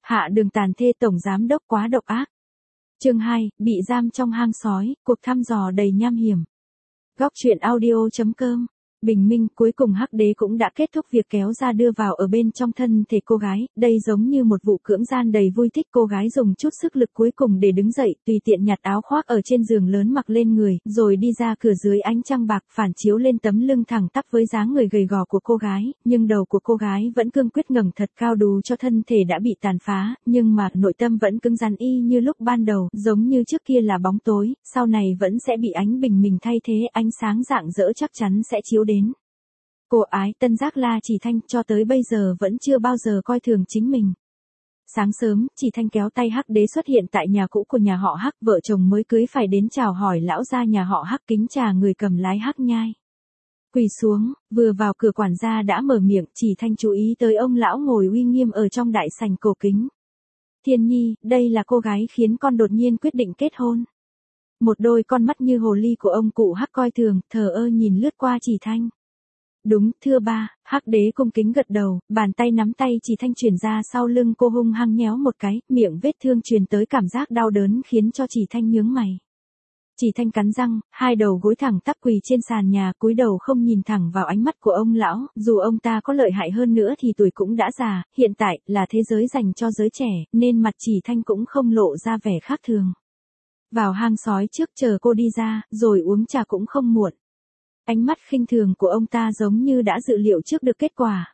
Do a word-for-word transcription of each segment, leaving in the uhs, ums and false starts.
Hạ Đường tàn thê tổng giám đốc quá độc ác. Chương hai, bị giam trong hang sói, cuộc thăm dò đầy nham hiểm. Góc truyện audio chấm com. Bình minh, cuối cùng Hắc Đế cũng đã kết thúc việc kéo ra đưa vào ở bên trong thân thể cô gái, đây giống như một vụ cưỡng gian đầy vui thích. Cô gái dùng chút sức lực cuối cùng để đứng dậy, tùy tiện nhặt áo khoác ở trên giường lớn mặc lên người, rồi đi ra cửa dưới ánh trăng bạc phản chiếu lên tấm lưng thẳng tắp với dáng người gầy gò của cô gái, nhưng đầu của cô gái vẫn cương quyết ngẩng thật cao đủ cho thân thể đã bị tàn phá, nhưng mà nội tâm vẫn cứng rắn y như lúc ban đầu, giống như trước kia là bóng tối, sau này vẫn sẽ bị ánh bình minh thay thế, ánh sáng rạng rỡ chắc chắn sẽ chiếu đến. Cô ái Tân Giác La Chỉ Thanh cho tới bây giờ vẫn chưa bao giờ coi thường chính mình. Sáng sớm, Chỉ Thanh kéo tay Hắc Đế xuất hiện tại nhà cũ của nhà họ Hắc, vợ chồng mới cưới phải đến chào hỏi lão gia nhà họ Hắc, kính trà người cầm lái Hắc Nhai. Quỳ xuống, vừa vào cửa quản gia đã mở miệng, Chỉ Thanh chú ý tới ông lão ngồi uy nghiêm ở trong đại sảnh cổ kính. Thiên Nhi, đây là cô gái khiến con đột nhiên quyết định kết hôn. Một đôi con mắt như hồ ly của ông cụ Hắc coi thường, thờ ơ nhìn lướt qua Chỉ Thanh. Đúng, thưa ba, Hắc Đế cung kính gật đầu, bàn tay nắm tay Chỉ Thanh chuyển ra sau lưng cô hung hăng nhéo một cái, miệng vết thương truyền tới cảm giác đau đớn khiến cho Chỉ Thanh nhướng mày. Chỉ Thanh cắn răng, hai đầu gối thẳng tắp quỳ trên sàn nhà, cúi đầu không nhìn thẳng vào ánh mắt của ông lão, dù ông ta có lợi hại hơn nữa thì tuổi cũng đã già, hiện tại là thế giới dành cho giới trẻ, nên mặt Chỉ Thanh cũng không lộ ra vẻ khác thường. Vào hang sói trước chờ cô đi ra, rồi uống trà cũng không muộn. Ánh mắt khinh thường của ông ta giống như đã dự liệu trước được kết quả.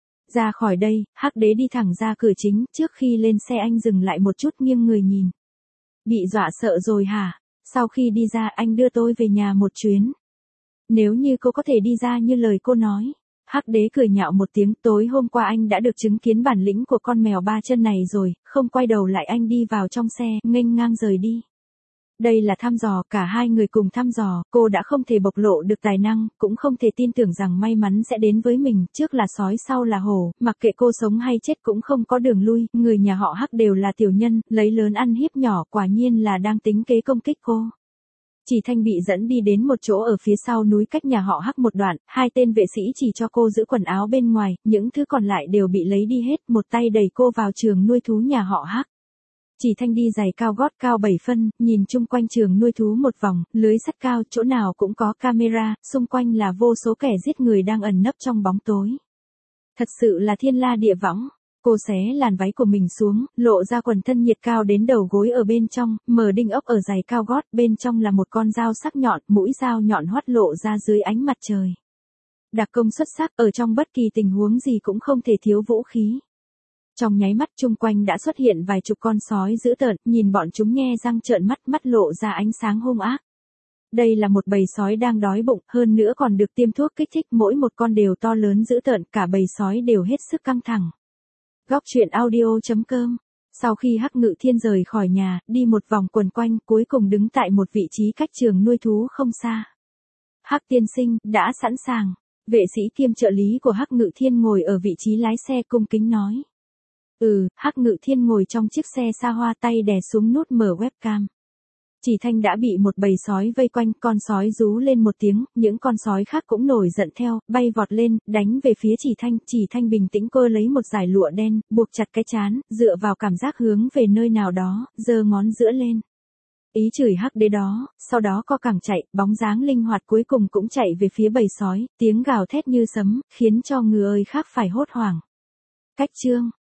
Ra khỏi đây, Hắc Đế đi thẳng ra cửa chính, trước khi lên xe anh dừng lại một chút nghiêng người nhìn. Bị dọa sợ rồi hả? Sau khi đi ra anh đưa tôi về nhà một chuyến. Nếu như cô có thể đi ra như lời cô nói. Hắc Đế cười nhạo một tiếng, tối hôm qua anh đã được chứng kiến bản lĩnh của con mèo ba chân này rồi, không quay đầu lại anh đi vào trong xe, nghênh ngang rời đi. Đây là thăm dò, cả hai người cùng thăm dò, cô đã không thể bộc lộ được tài năng, cũng không thể tin tưởng rằng may mắn sẽ đến với mình, trước là sói sau là hổ, mặc kệ cô sống hay chết cũng không có đường lui, người nhà họ Hắc đều là tiểu nhân, lấy lớn ăn hiếp nhỏ, quả nhiên là đang tính kế công kích cô. Chỉ Thanh bị dẫn đi đến một chỗ ở phía sau núi cách nhà họ Hắc một đoạn, hai tên vệ sĩ chỉ cho cô giữ quần áo bên ngoài, những thứ còn lại đều bị lấy đi hết, một tay đẩy cô vào trường nuôi thú nhà họ Hắc. Chỉ Thanh đi giày cao gót cao bảy phân, nhìn chung quanh trường nuôi thú một vòng, lưới sắt cao, chỗ nào cũng có camera, xung quanh là vô số kẻ giết người đang ẩn nấp trong bóng tối. Thật sự là thiên la địa võng. Cô xé làn váy của mình xuống, lộ ra quần thân nhiệt cao đến đầu gối ở bên trong, mở đinh ốc ở giày cao gót, bên trong là một con dao sắc nhọn, mũi dao nhọn hoắt lộ ra dưới ánh mặt trời. Đặc công xuất sắc, ở trong bất kỳ tình huống gì cũng không thể thiếu vũ khí. Trong nháy mắt chung quanh đã xuất hiện vài chục con sói dữ tợn, nhìn bọn chúng nhe răng trợn mắt, mắt lộ ra ánh sáng hung ác. Đây là một bầy sói đang đói bụng, hơn nữa còn được tiêm thuốc kích thích, mỗi một con đều to lớn dữ tợn, cả bầy sói đều hết sức căng thẳng. Góc truyện audio chấm com. Sau khi Hắc Ngự Thiên rời khỏi nhà, đi một vòng quần quanh, cuối cùng đứng tại một vị trí cách trường nuôi thú không xa. Hắc tiên sinh, đã sẵn sàng. Vệ sĩ kiêm trợ lý của Hắc Ngự Thiên ngồi ở vị trí lái xe cung kính nói. Ừ, Hắc Ngự Thiên ngồi trong chiếc xe xa hoa, tay đè xuống nút mở webcam. Chỉ Thanh đã bị một bầy sói vây quanh, con sói rú lên một tiếng, những con sói khác cũng nổi giận theo, bay vọt lên, đánh về phía Chỉ Thanh. Chỉ Thanh bình tĩnh cơ lấy một dải lụa đen, buộc chặt cái trán, dựa vào cảm giác hướng về nơi nào đó, giơ ngón giữa lên. Ý chửi Hắc Đế đó, sau đó co cẳng chạy, bóng dáng linh hoạt cuối cùng cũng chạy về phía bầy sói, tiếng gào thét như sấm, khiến cho người ơi khác phải hốt hoảng. Cách chương